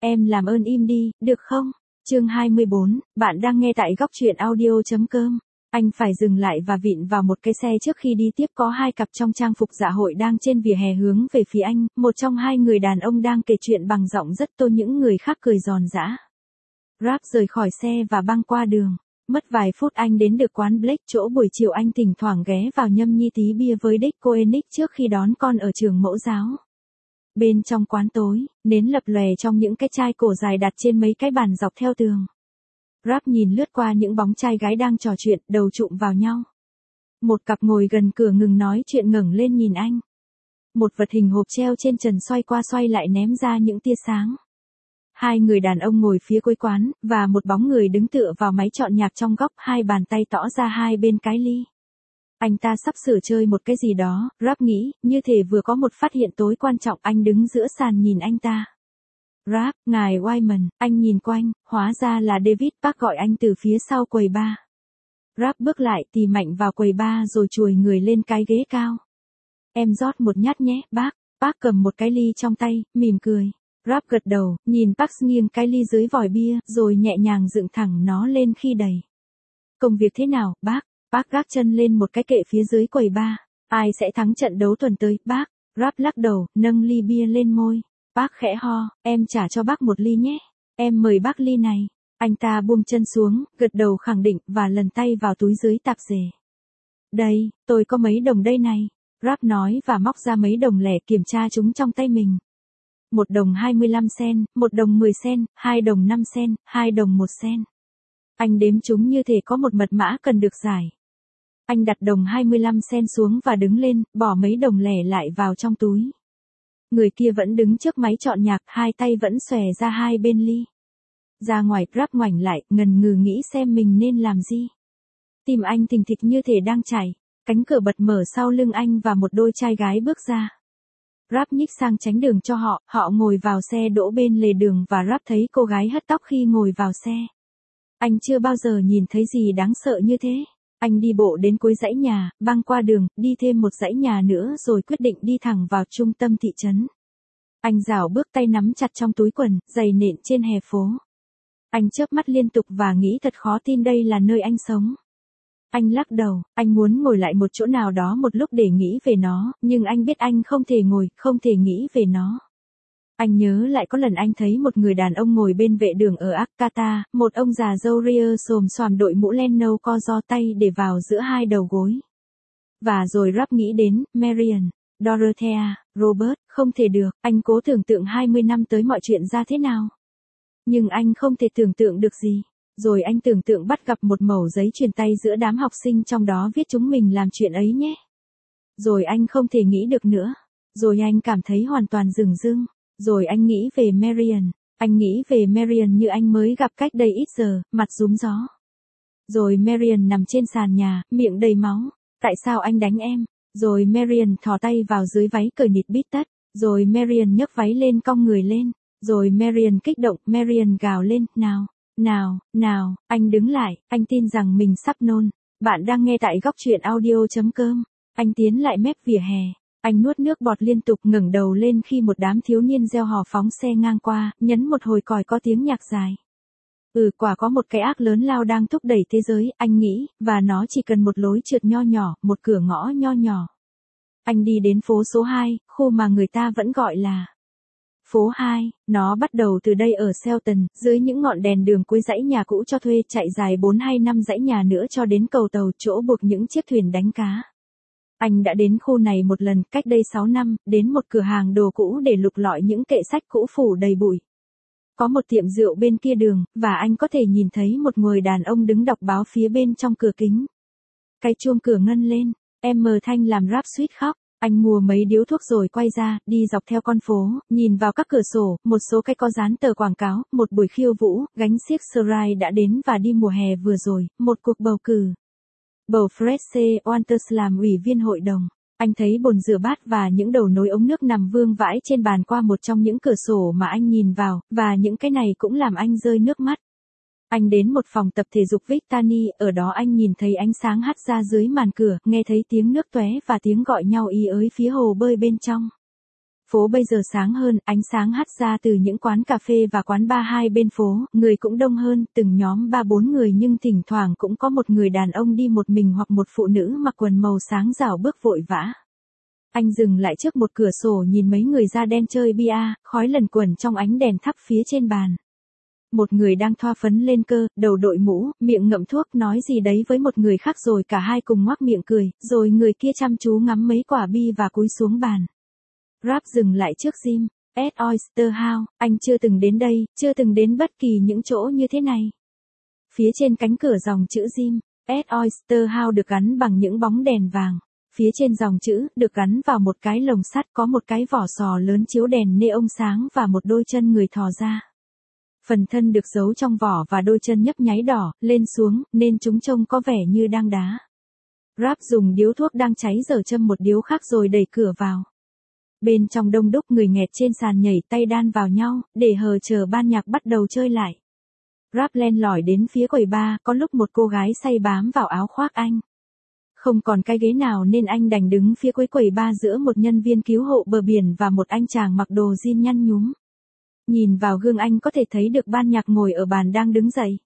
Em làm ơn im đi, được không? Chương 24, bạn đang nghe tại góc truyện audio.com. Anh phải dừng lại và vịn vào một cái xe trước khi đi tiếp có hai cặp trong trang phục dạ hội đang trên vỉa hè hướng về phía anh, một trong hai người đàn ông đang kể chuyện bằng giọng rất tô, những người khác cười giòn giã. Rap rời khỏi xe và băng qua đường. Mất vài phút anh đến được quán Black, chỗ buổi chiều anh thỉnh thoảng ghé vào nhâm nhi tí bia với Dick Koenig trước khi đón con ở trường mẫu giáo. Bên trong quán tối, nến lập lòe trong những cái chai cổ dài đặt trên mấy cái bàn dọc theo tường. Rap nhìn lướt qua những bóng trai gái đang trò chuyện, đầu chụm vào nhau. Một cặp ngồi gần cửa ngừng nói chuyện ngẩng lên nhìn anh. Một vật hình hộp treo trên trần xoay qua xoay lại ném ra những tia sáng. Hai người đàn ông ngồi phía cuối quán, và một bóng người đứng tựa vào máy chọn nhạc trong góc, hai bàn tay tỏ ra hai bên cái ly. Anh ta sắp sửa chơi một cái gì đó, Rap nghĩ, như thể vừa có một phát hiện tối quan trọng. Anh đứng giữa sàn nhìn anh ta. Rap, ngài Wyman, anh nhìn quanh, hóa ra là David Park gọi anh từ phía sau quầy bar. Rap bước lại, tì mạnh vào quầy bar rồi chùi người lên cái ghế cao. Em rót một nhát nhé, bác. Park cầm một cái ly trong tay, mỉm cười. Rap gật đầu, nhìn Park nghiêng cái ly dưới vòi bia, rồi nhẹ nhàng dựng thẳng nó lên khi đầy. Công việc thế nào, bác? Park gác chân lên một cái kệ phía dưới quầy bar. Ai sẽ thắng trận đấu tuần tới, bác? Rap lắc đầu, nâng ly bia lên môi. Park khẽ ho, em trả cho bác một ly nhé. Em mời bác ly này. Anh ta buông chân xuống, gật đầu khẳng định, và lần tay vào túi dưới tạp dề. Đây, tôi có mấy đồng đây này. Rap nói và móc ra mấy đồng lẻ, kiểm tra chúng trong tay mình. 1 đồng 25 sen, 1 đồng 10 sen, 2 đồng 5 sen, 2 đồng 1 sen. Anh đếm chúng như thể có một mật mã cần được giải. Anh đặt đồng 25 sen xuống và đứng lên, bỏ mấy đồng lẻ lại vào trong túi. Người kia vẫn đứng trước máy chọn nhạc, hai tay vẫn xòe ra hai bên ly. Ra ngoài, Rap ngoảnh lại, ngần ngừ nghĩ xem mình nên làm gì. Tim anh thình thịch như thể đang chảy. Cánh cửa bật mở sau lưng anh và một đôi trai gái bước ra. Rap nhích sang tránh đường cho họ, họ ngồi vào xe đỗ bên lề đường và Rap thấy cô gái hất tóc khi ngồi vào xe. Anh chưa bao giờ nhìn thấy gì đáng sợ như thế. Anh đi bộ đến cuối dãy nhà, băng qua đường, đi thêm một dãy nhà nữa rồi quyết định đi thẳng vào trung tâm thị trấn. Anh rảo bước, tay nắm chặt trong túi quần, giày nện trên hè phố. Anh chớp mắt liên tục và nghĩ thật khó tin đây là nơi anh sống. Anh lắc đầu, anh muốn ngồi lại một chỗ nào đó một lúc để nghĩ về nó, nhưng anh biết anh không thể ngồi, không thể nghĩ về nó. Anh nhớ lại có lần anh thấy một người đàn ông ngồi bên vệ đường ở Akata, một ông già râu ria xồm xoàm đội mũ len nâu co ro, tay để vào giữa hai đầu gối. Và rồi Rap nghĩ đến Marion, Dorothea, Robert, không thể được. Anh cố tưởng tượng 20 năm tới mọi chuyện ra thế nào. Nhưng anh không thể tưởng tượng được gì. Rồi anh tưởng tượng bắt gặp một mẩu giấy truyền tay giữa đám học sinh, trong đó viết chúng mình làm chuyện ấy nhé. Rồi anh không thể nghĩ được nữa. Rồi anh cảm thấy hoàn toàn dửng dưng. Rồi anh nghĩ về Marion. Anh nghĩ về Marion như anh mới gặp cách đây ít giờ, mặt rúm gió. Rồi Marion nằm trên sàn nhà, miệng đầy máu. Tại sao anh đánh em? Rồi Marion thò tay vào dưới váy cởi nịt bít tất. Rồi Marion nhấc váy lên, cong người lên. Rồi Marion kích động, Marion gào lên, nào, nào, nào, anh đứng lại, anh tin rằng mình sắp nôn. Bạn đang nghe tại góc truyện audio.com. Anh tiến lại mép vỉa hè. Anh nuốt nước bọt liên tục, ngẩng đầu lên khi một đám thiếu niên reo hò phóng xe ngang qua, nhấn một hồi còi có tiếng nhạc dài. Quả có một cái ác lớn lao đang thúc đẩy thế giới, anh nghĩ, và nó chỉ cần một lối trượt nho nhỏ, một cửa ngõ nho nhỏ. Anh đi đến phố số 2, khu mà người ta vẫn gọi là phố 2, nó bắt đầu từ đây ở Shelton, dưới những ngọn đèn đường cuối dãy nhà cũ cho thuê, chạy dài 4 hay 5 dãy nhà nữa cho đến cầu tàu, chỗ buộc những chiếc thuyền đánh cá. Anh đã đến khu này một lần, cách đây 6 năm, đến một cửa hàng đồ cũ để lục lọi những kệ sách cũ phủ đầy bụi. Có một tiệm rượu bên kia đường, và anh có thể nhìn thấy một người đàn ông đứng đọc báo phía bên trong cửa kính. Cái chuông cửa ngân lên, em mờ thanh làm Rap suýt khóc. Anh mua mấy điếu thuốc rồi quay ra, đi dọc theo con phố, nhìn vào các cửa sổ, một số cái có dán tờ quảng cáo, một buổi khiêu vũ, gánh xiếc Serai đã đến và đi mùa hè vừa rồi, một cuộc bầu cử. Bầu Fred C. Walters làm ủy viên hội đồng. Anh thấy bồn rửa bát và những đầu nối ống nước nằm vương vãi trên bàn qua một trong những cửa sổ mà anh nhìn vào, và những cái này cũng làm anh rơi nước mắt. Anh đến một phòng tập thể dục Victani, ở đó anh nhìn thấy ánh sáng hắt ra dưới màn cửa, nghe thấy tiếng nước tóe và tiếng gọi nhau ý ới phía hồ bơi bên trong. Phố bây giờ sáng hơn, ánh sáng hắt ra từ những quán cà phê và quán bar hai bên phố, người cũng đông hơn, từng nhóm 3-4 người nhưng thỉnh thoảng cũng có một người đàn ông đi một mình hoặc một phụ nữ mặc quần màu sáng rảo bước vội vã. Anh dừng lại trước một cửa sổ nhìn mấy người da đen chơi bia, khói lẩn quẩn trong ánh đèn thắp phía trên bàn. Một người đang thoa phấn lên cơ, đầu đội mũ, miệng ngậm thuốc nói gì đấy với một người khác rồi cả hai cùng ngoác miệng cười, rồi người kia chăm chú ngắm mấy quả bi và cúi xuống bàn. Rap dừng lại trước Jim, at Oyster House, anh chưa từng đến đây, chưa từng đến bất kỳ những chỗ như thế này. Phía trên cánh cửa dòng chữ Jim, at Oyster House được gắn bằng những bóng đèn vàng. Phía trên dòng chữ, được gắn vào một cái lồng sắt có một cái vỏ sò lớn chiếu đèn neon sáng và một đôi chân người thò ra. Phần thân được giấu trong vỏ và đôi chân nhấp nháy đỏ, lên xuống, nên chúng trông có vẻ như đang đá. Rap dùng điếu thuốc đang cháy giờ châm một điếu khác rồi đẩy cửa vào. Bên trong đông đúc người nghẹt trên sàn nhảy tay đan vào nhau, để hờ chờ ban nhạc bắt đầu chơi lại. Rap len lỏi đến phía quầy bar, có lúc một cô gái say bám vào áo khoác anh. Không còn cái ghế nào nên anh đành đứng phía cuối quầy bar giữa một nhân viên cứu hộ bờ biển và một anh chàng mặc đồ jean nhăn nhúm. Nhìn vào gương anh có thể thấy được ban nhạc ngồi ở bàn đang đứng dậy.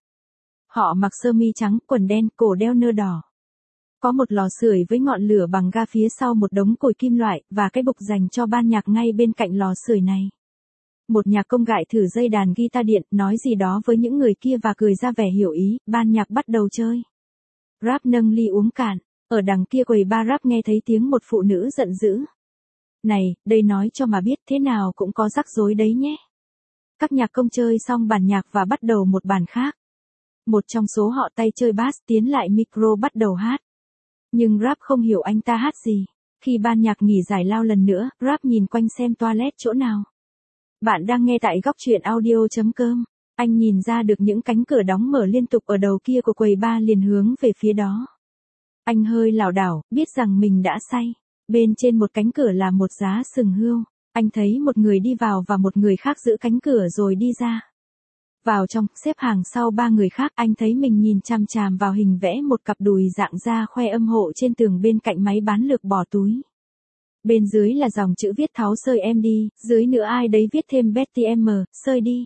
Họ mặc sơ mi trắng, quần đen, cổ đeo nơ đỏ. Có một lò sưởi với ngọn lửa bằng ga phía sau một đống cồi kim loại, và cái bục dành cho ban nhạc ngay bên cạnh lò sưởi này. Một nhạc công gại thử dây đàn guitar điện, nói gì đó với những người kia và cười ra vẻ hiểu ý, ban nhạc bắt đầu chơi. Rap nâng ly uống cạn, ở đằng kia quầy bar Rap nghe thấy tiếng một phụ nữ giận dữ. Này, đây nói cho mà biết thế nào cũng có rắc rối đấy nhé. Các nhạc công chơi xong bản nhạc và bắt đầu một bản khác. Một trong số họ tay chơi bass tiến lại micro bắt đầu hát. Nhưng Rap không hiểu anh ta hát gì. Khi ban nhạc nghỉ giải lao lần nữa, Rap nhìn quanh xem toilet chỗ nào. Bạn đang nghe tại góc truyện audio.com. Anh nhìn ra được những cánh cửa đóng mở liên tục ở đầu kia của quầy bar liền hướng về phía đó. Anh hơi lảo đảo, biết rằng mình đã say. Bên trên một cánh cửa là một giá sừng hươu. Anh thấy một người đi vào và một người khác giữ cánh cửa rồi đi ra. Vào trong, xếp hàng sau ba người khác, anh thấy mình nhìn chằm chằm vào hình vẽ một cặp đùi dạng da khoe âm hộ trên tường bên cạnh máy bán lược bỏ túi. Bên dưới là dòng chữ viết tháo sơi em đi, dưới nữa ai đấy viết thêm Betty M, sơi đi.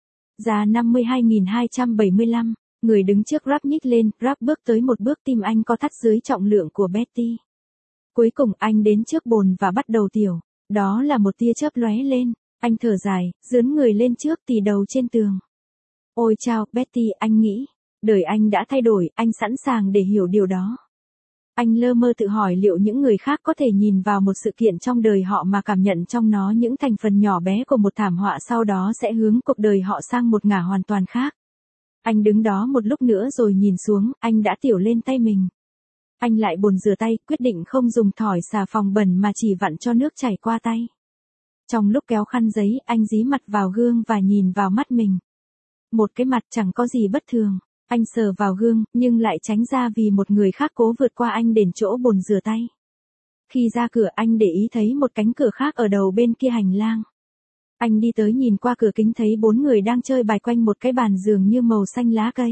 Giá 52.275, người đứng trước Rap nhích lên, Rap bước tới một bước tim anh co thắt dưới trọng lượng của Betty. Cuối cùng anh đến trước bồn và bắt đầu tiểu. Đó là một tia chớp lóe lên, anh thở dài, dướn người lên trước tì đầu trên tường. Ôi chao, Betty, anh nghĩ, đời anh đã thay đổi, anh sẵn sàng để hiểu điều đó. Anh lơ mơ tự hỏi liệu những người khác có thể nhìn vào một sự kiện trong đời họ mà cảm nhận trong nó những thành phần nhỏ bé của một thảm họa sau đó sẽ hướng cuộc đời họ sang một ngả hoàn toàn khác. Anh đứng đó một lúc nữa rồi nhìn xuống, anh đã tiểu lên tay mình. Anh lại bồn rửa tay, quyết định không dùng thỏi xà phòng bẩn mà chỉ vặn cho nước chảy qua tay. Trong lúc kéo khăn giấy, anh dí mặt vào gương và nhìn vào mắt mình. Một cái mặt chẳng có gì bất thường. Anh sờ vào gương, nhưng lại tránh ra vì một người khác cố vượt qua anh đến chỗ bồn rửa tay. Khi ra cửa anh để ý thấy một cánh cửa khác ở đầu bên kia hành lang. Anh đi tới nhìn qua cửa kính thấy 4 người đang chơi bài quanh một cái bàn giường như màu xanh lá cây.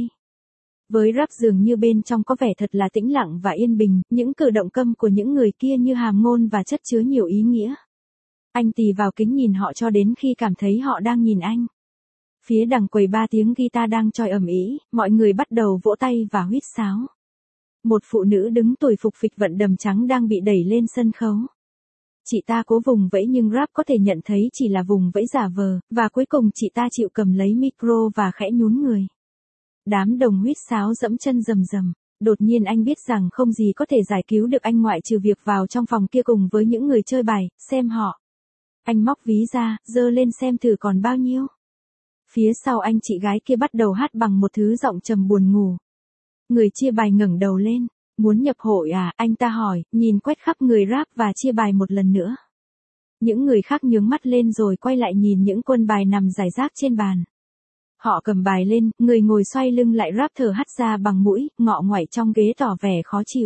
Với Rap dường như bên trong có vẻ thật là tĩnh lặng và yên bình, những cử động câm của những người kia như hàm ngôn và chất chứa nhiều ý nghĩa. Anh tì vào kính nhìn họ cho đến khi cảm thấy họ đang nhìn anh. Phía đằng quầy ba tiếng guitar đang choi ầm ĩ, mọi người bắt đầu vỗ tay và huýt sáo. Một phụ nữ đứng tủi phục phịch vận đầm trắng đang bị đẩy lên sân khấu. Chị ta cố vùng vẫy nhưng Rap có thể nhận thấy chỉ là vùng vẫy giả vờ, và cuối cùng chị ta chịu cầm lấy micro và khẽ nhún người. Đám đồng huýt sáo dẫm chân rầm rầm. Đột nhiên anh biết rằng không gì có thể giải cứu được anh ngoại trừ việc vào trong phòng kia cùng với những người chơi bài, xem họ. Anh móc ví ra, giơ lên xem thử còn bao nhiêu. Phía sau anh chị gái kia bắt đầu hát bằng một thứ giọng trầm buồn ngủ. Người chia bài ngẩng đầu lên. Muốn nhập hội à? Anh ta hỏi, nhìn quét khắp người Rap và chia bài một lần nữa. Những người khác nhướng mắt lên rồi quay lại nhìn những quân bài nằm rải rác trên bàn. Họ cầm bài lên, người ngồi xoay lưng lại Rap thở hắt ra bằng mũi, ngọ ngoại trong ghế tỏ vẻ khó chịu.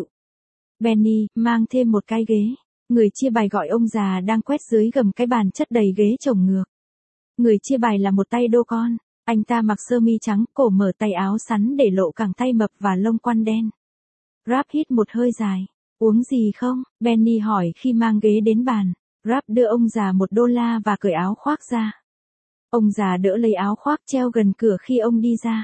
Benny, mang thêm một cái ghế. Người chia bài gọi ông già đang quét dưới gầm cái bàn chất đầy ghế chồng ngược. Người chia bài là một tay đô con. Anh ta mặc sơ mi trắng, cổ mở tay áo sắn để lộ cẳng tay mập và lông quăn đen. Rap hít một hơi dài. Uống gì không? Benny hỏi khi mang ghế đến bàn. Rap đưa ông già $1 và cởi áo khoác ra. Ông già đỡ lấy áo khoác treo gần cửa khi ông đi ra.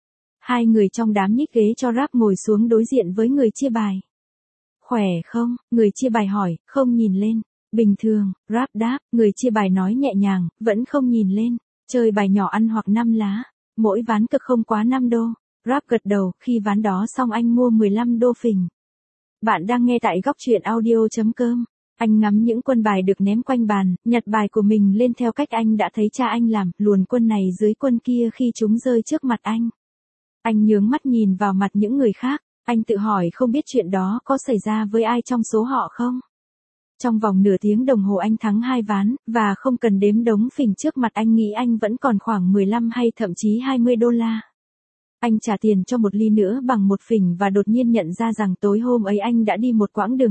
Hai người trong đám nhích ghế cho Rap ngồi xuống đối diện với người chia bài. Khỏe không? Người chia bài hỏi, không nhìn lên. Bình thường, Rap đáp, người chia bài nói nhẹ nhàng, vẫn không nhìn lên. Chơi bài nhỏ ăn hoặc 5 lá. Mỗi ván cực không quá 5 đô. Rap gật đầu, khi ván đó xong anh mua 15 đô phình. Bạn đang nghe tại góc truyện audio.com. Anh ngắm những quân bài được ném quanh bàn, nhặt bài của mình lên theo cách anh đã thấy cha anh làm, luồn quân này dưới quân kia khi chúng rơi trước mặt anh. Anh nhướng mắt nhìn vào mặt những người khác, anh tự hỏi không biết chuyện đó có xảy ra với ai trong số họ không. Trong vòng nửa tiếng đồng hồ anh thắng 2 ván, và không cần đếm đống phình trước mặt anh nghĩ anh vẫn còn khoảng 15 hay thậm chí 20 đô la. Anh trả tiền cho một ly nữa bằng một phình và đột nhiên nhận ra rằng tối hôm ấy anh đã đi một quãng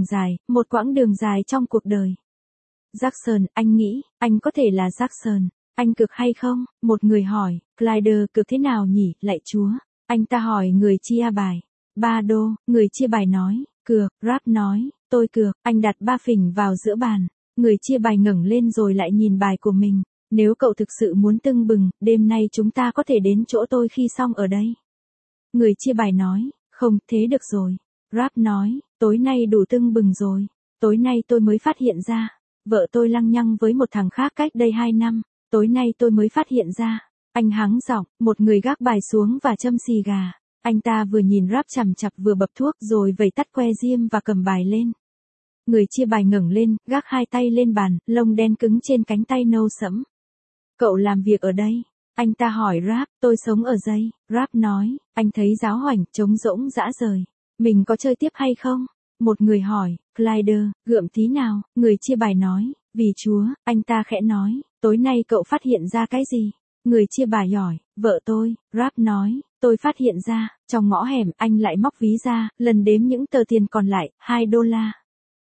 đường dài trong cuộc đời. Jackson, anh nghĩ, anh có thể là Jackson. Anh cược hay không? Một người hỏi, Clyde cược thế nào nhỉ, lạy chúa? Anh ta hỏi người chia bài. 3 đô, người chia bài nói, cược, Rap nói, tôi cược, anh đặt 3 phình vào giữa bàn. Người chia bài ngẩng lên rồi lại nhìn bài của mình. Nếu cậu thực sự muốn tưng bừng, đêm nay chúng ta có thể đến chỗ tôi khi xong ở đây. Người chia bài nói, không, thế được rồi. Rap nói, tối nay đủ tưng bừng rồi. Tối nay tôi mới phát hiện ra. Vợ tôi lăng nhăng với một thằng khác cách đây 2 năm. Tối nay tôi mới phát hiện ra. Anh hắng giọng, một người gác bài xuống và châm xì gà. Anh ta vừa nhìn Rap chằm chặp vừa bập thuốc rồi vẩy tắt que diêm và cầm bài lên. Người chia bài ngẩng lên, gác 2 tay lên bàn, lông đen cứng trên cánh tay nâu sẫm. Cậu làm việc ở đây? Anh ta hỏi Rap, tôi sống ở đây. Rap nói, anh thấy giáo hoành, trống rỗng dã rời. Mình có chơi tiếp hay không? Một người hỏi, Clyde, gượm tí nào? Người chia bài nói, vì chúa, anh ta khẽ nói, tối nay cậu phát hiện ra cái gì? Người chia bài hỏi, vợ tôi. Rap nói, tôi phát hiện ra, trong ngõ hẻm anh lại móc ví ra, lần đếm những tờ tiền còn lại, 2 đô la.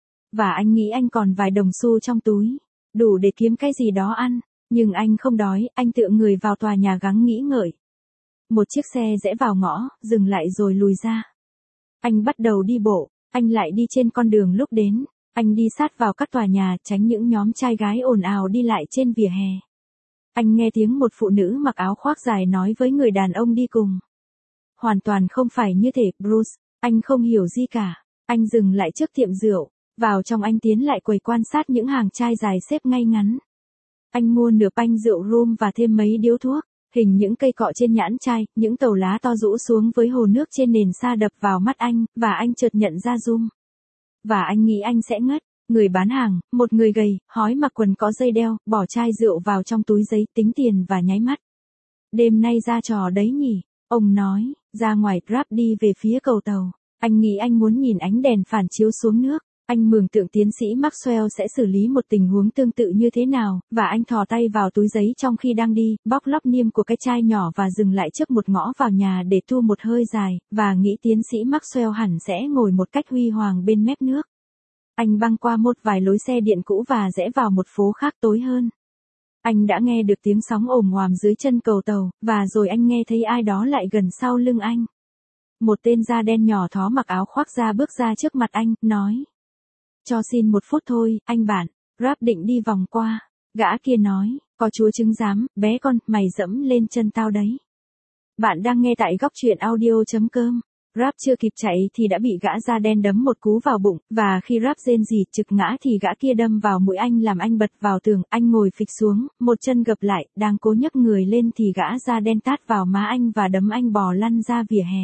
Và anh nghĩ anh còn vài đồng xu trong túi, đủ để kiếm cái gì đó ăn. Nhưng anh không đói, anh tựa người vào tòa nhà gắng nghĩ ngợi. Một chiếc xe rẽ vào ngõ, dừng lại rồi lùi ra. Anh bắt đầu đi bộ, anh lại đi trên con đường lúc đến. Anh đi sát vào các tòa nhà, tránh những nhóm trai gái ồn ào đi lại trên vỉa hè. Anh nghe tiếng một phụ nữ mặc áo khoác dài nói với người đàn ông đi cùng. Hoàn toàn không phải như thể, Bruce, anh không hiểu gì cả. Anh dừng lại trước tiệm rượu, vào trong anh tiến lại quầy quan sát những hàng chai dài xếp ngay ngắn. Anh mua nửa panh rượu rum và thêm mấy điếu thuốc, hình những cây cọ trên nhãn chai, những tàu lá to rũ xuống với hồ nước trên nền sa đập vào mắt anh, và anh chợt nhận ra Zoom. Và anh nghĩ anh sẽ ngất. Người bán hàng, một người gầy, hói mặc quần có dây đeo, bỏ chai rượu vào trong túi giấy, tính tiền và nháy mắt. Đêm nay ra trò đấy nhỉ? Ông nói, ra ngoài. Rap đi về phía cầu tàu. Anh nghĩ anh muốn nhìn ánh đèn phản chiếu xuống nước. Anh mường tượng tiến sĩ Maxwell sẽ xử lý một tình huống tương tự như thế nào, và anh thò tay vào túi giấy trong khi đang đi, bóc lóc niêm của cái chai nhỏ và dừng lại trước một ngõ vào nhà để thu một hơi dài, và nghĩ tiến sĩ Maxwell hẳn sẽ ngồi một cách huy hoàng bên mép nước. Anh băng qua một vài lối xe điện cũ và rẽ vào một phố khác tối hơn. Anh đã nghe được tiếng sóng ồm ngoàm dưới chân cầu tàu, và rồi anh nghe thấy ai đó lại gần sau lưng anh. Một tên da đen nhỏ thó mặc áo khoác da bước ra trước mặt anh, nói. Cho xin 1 phút thôi, anh bạn. Rap định đi vòng qua. Gã kia nói, có chúa chứng giám, bé con, mày dẫm lên chân tao đấy. Bạn đang nghe tại góc truyện audio.com. Rap chưa kịp chạy thì đã bị gã da đen đấm một cú vào bụng, và khi Rap rên rỉ trực ngã thì gã kia đâm vào mũi anh làm anh bật vào tường, anh ngồi phịch xuống, một chân gập lại, đang cố nhấc người lên thì gã da đen tát vào má anh và đấm anh bò lăn ra vỉa hè.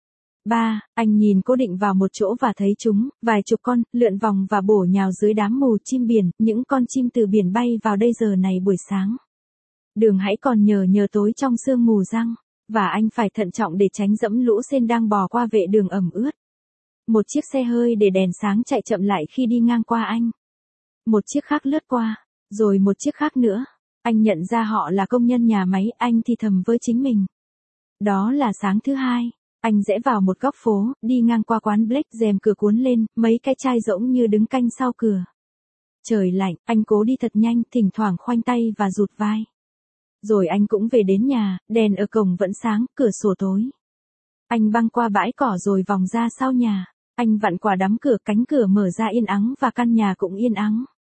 3. Anh nhìn cố định vào một chỗ và thấy chúng, vài chục con, lượn vòng và bổ nhào dưới đám mù chim biển, những con chim từ biển bay vào đây giờ này buổi sáng. Đường hãy còn nhờ tối trong sương mù răng, và anh phải thận trọng để tránh dẫm lũ sên đang bò qua vệ đường ẩm ướt. Một chiếc xe hơi để đèn sáng chạy chậm lại khi đi ngang qua anh. Một chiếc khác lướt qua, rồi một chiếc khác nữa. Anh nhận ra họ là công nhân nhà máy, anh thì thầm với chính mình. Đó là sáng thứ Hai. Anh rẽ vào một góc phố, đi ngang qua quán Black, rèm cửa cuốn lên, mấy cái chai rỗng như đứng canh sau cửa. Trời lạnh, anh cố đi thật nhanh, thỉnh thoảng khoanh tay và rụt vai. Rồi anh cũng về đến nhà, đèn ở cổng vẫn sáng, cửa sổ tối. Anh băng qua bãi cỏ rồi vòng ra sau nhà. Anh vặn quả đắm cửa, cánh cửa mở ra yên ắng và căn nhà cũng yên ắng.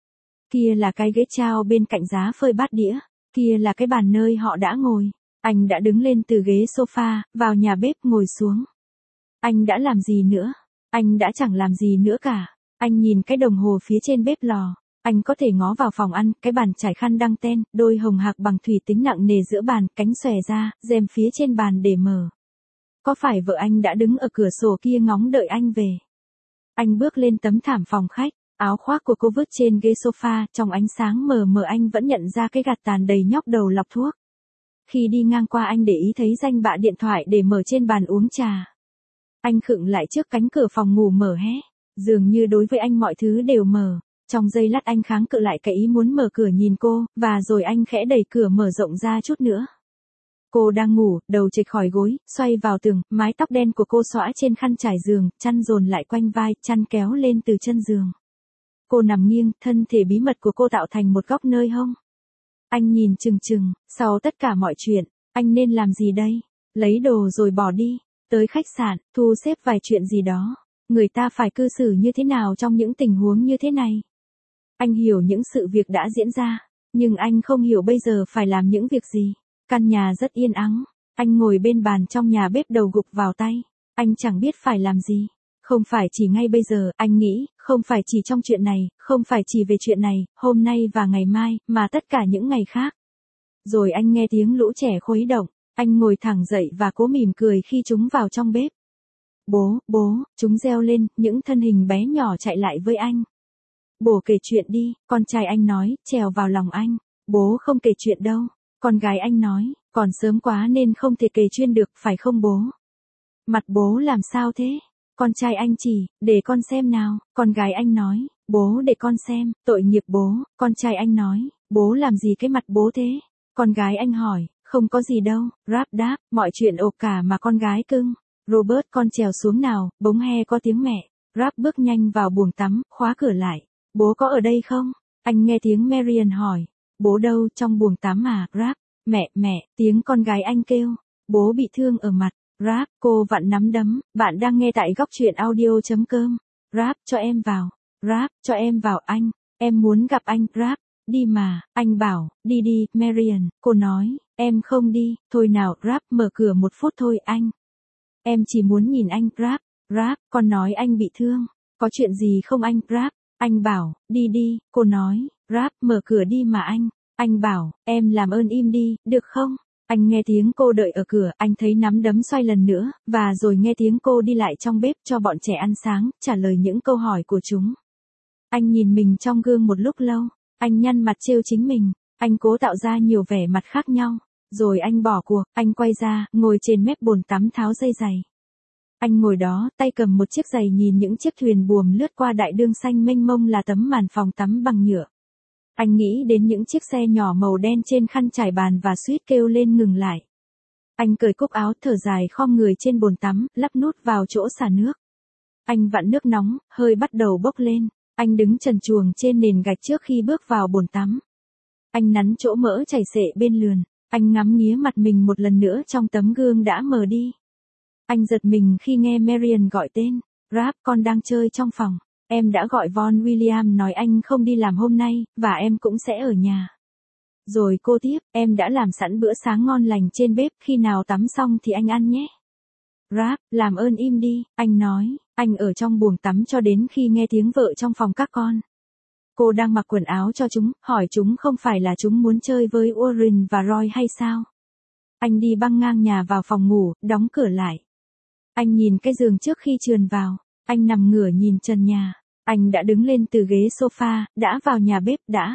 Kia là cái ghế trao bên cạnh giá phơi bát đĩa. Kia là cái bàn nơi họ đã ngồi. Anh đã đứng lên từ ghế sofa, vào nhà bếp ngồi xuống. Anh đã làm gì nữa? Anh đã chẳng làm gì nữa cả. Anh nhìn cái đồng hồ phía trên bếp lò. Anh có thể ngó vào phòng ăn, cái bàn trải khăn đăng ten, đôi hồng hạc bằng thủy tính nặng nề giữa bàn, cánh xòe ra, rèm phía trên bàn để mở. Có phải vợ anh đã đứng ở cửa sổ kia ngóng đợi anh về? Anh bước lên tấm thảm phòng khách, áo khoác của cô vứt trên ghế sofa, trong ánh sáng mờ mờ anh vẫn nhận ra cái gạt tàn đầy nhóc đầu lọc thuốc. Khi đi ngang qua anh để ý thấy danh bạ điện thoại để mở trên bàn uống trà. Anh khựng lại trước cánh cửa phòng ngủ mở hé. Dường như đối với anh mọi thứ đều mở. Trong giây lát anh kháng cự lại cái ý muốn mở cửa nhìn cô, và rồi anh khẽ đẩy cửa mở rộng ra chút nữa. Cô đang ngủ, đầu trịch khỏi gối, xoay vào tường, mái tóc đen của cô xõa trên khăn trải giường, chăn dồn lại quanh vai, chăn kéo lên từ chân giường. Cô nằm nghiêng, thân thể bí mật của cô tạo thành một góc nơi hông. Anh nhìn chừng chừng, sau tất cả mọi chuyện, anh nên làm gì đây? Lấy đồ rồi bỏ đi, tới khách sạn, thu xếp vài chuyện gì đó. Người ta phải cư xử như thế nào trong những tình huống như thế này? Anh hiểu những sự việc đã diễn ra, nhưng anh không hiểu bây giờ phải làm những việc gì. Căn nhà rất yên ắng, anh ngồi bên bàn trong nhà bếp đầu gục vào tay. Anh chẳng biết phải làm gì. Không phải chỉ ngay bây giờ, anh nghĩ, không phải chỉ trong chuyện này, không phải chỉ về chuyện này, hôm nay và ngày mai, mà tất cả những ngày khác. Rồi anh nghe tiếng lũ trẻ khuấy động, anh ngồi thẳng dậy và cố mỉm cười khi chúng vào trong bếp. Bố, chúng reo lên, những thân hình bé nhỏ chạy lại với anh. Bố kể chuyện đi, con trai anh nói, trèo vào lòng anh. Bố không kể chuyện đâu, con gái anh nói, còn sớm quá nên không thể kể chuyên được, phải không bố? Mặt bố làm sao thế? Con trai anh chỉ, để con xem nào, con gái anh nói, bố để con xem, tội nghiệp bố, con trai anh nói, bố làm gì cái mặt bố thế? Con gái anh hỏi, không có gì đâu, Rap đáp, mọi chuyện ộp cả mà con gái cưng. Robert con trèo xuống nào, bỗng he có tiếng mẹ. Rap bước nhanh vào buồng tắm, khóa cửa lại. Bố có ở đây không? Anh nghe tiếng Marian hỏi. Bố đâu, trong buồng tắm à, Rap? Mẹ, tiếng con gái anh kêu. Bố bị thương ở mặt. Rap, cô vặn nắm đấm, bạn đang nghe tại góc truyện audio.com. Rap, cho em vào. Rap, cho em vào anh. Em muốn gặp anh, Rap. Đi mà, anh bảo, đi, Marian, cô nói, em không đi, thôi nào, Rap mở cửa một phút thôi anh. Em chỉ muốn nhìn anh, Rap, con nói anh bị thương, có chuyện gì không anh, Rap, anh bảo, đi, cô nói, Rap mở cửa đi mà anh bảo, em làm ơn im đi, được không? Anh nghe tiếng cô đợi ở cửa, anh thấy nắm đấm xoay lần nữa, và rồi nghe tiếng cô đi lại trong bếp cho bọn trẻ ăn sáng, trả lời những câu hỏi của chúng. Anh nhìn mình trong gương một lúc lâu, anh nhăn mặt trêu chính mình, anh cố tạo ra nhiều vẻ mặt khác nhau, rồi anh bỏ cuộc, anh quay ra, ngồi trên mép bồn tắm tháo dây giày. Anh ngồi đó, tay cầm một chiếc giày nhìn những chiếc thuyền buồm lướt qua đại dương xanh mênh mông là tấm màn phòng tắm bằng nhựa. Anh nghĩ đến những chiếc xe nhỏ màu đen trên khăn trải bàn và suýt kêu lên ngừng lại. Anh cởi cúc áo, thở dài khom người trên bồn tắm, lắp nút vào chỗ xả nước. Anh vặn nước nóng, hơi bắt đầu bốc lên. Anh đứng trần truồng trên nền gạch trước khi bước vào bồn tắm. Anh nắn chỗ mỡ chảy xệ bên lườn. Anh ngắm nghía mặt mình một lần nữa trong tấm gương đã mờ đi. Anh giật mình khi nghe Marian gọi tên. Rap, con đang chơi trong phòng. Em đã gọi Von William nói anh không đi làm hôm nay, và em cũng sẽ ở nhà. Rồi cô tiếp, em đã làm sẵn bữa sáng ngon lành trên bếp, khi nào tắm xong thì anh ăn nhé. Rap, làm ơn im đi, anh nói, anh ở trong buồng tắm cho đến khi nghe tiếng vợ trong phòng các con. Cô đang mặc quần áo cho chúng, hỏi chúng không phải là chúng muốn chơi với Warren và Roy hay sao? Anh đi băng ngang nhà vào phòng ngủ, đóng cửa lại. Anh nhìn cái giường trước khi trườn vào, anh nằm ngửa nhìn trần nhà. Anh đã đứng lên từ ghế sofa, đã vào nhà bếp, đã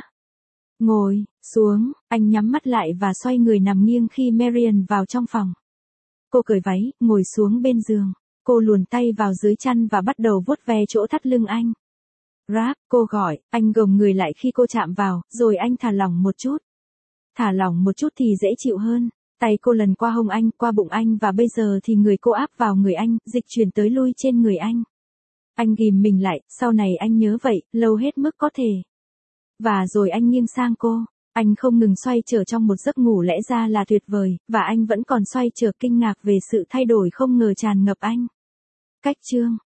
ngồi xuống, anh nhắm mắt lại và xoay người nằm nghiêng khi Marian vào trong phòng. Cô cởi váy, ngồi xuống bên giường. Cô luồn tay vào dưới chăn và bắt đầu vuốt ve chỗ thắt lưng anh. Rap, cô gọi, anh gồng người lại khi cô chạm vào, rồi anh thả lỏng một chút. Thả lỏng một chút thì dễ chịu hơn. Tay cô lần qua hông anh, qua bụng anh và bây giờ thì người cô áp vào người anh, dịch chuyển tới lui trên người anh. Anh ghìm mình lại, sau này anh nhớ vậy, lâu hết mức có thể. Và rồi anh nghiêng sang cô. Anh không ngừng xoay trở trong một giấc ngủ lẽ ra là tuyệt vời, và anh vẫn còn xoay trở kinh ngạc về sự thay đổi không ngờ tràn ngập anh. Cách chương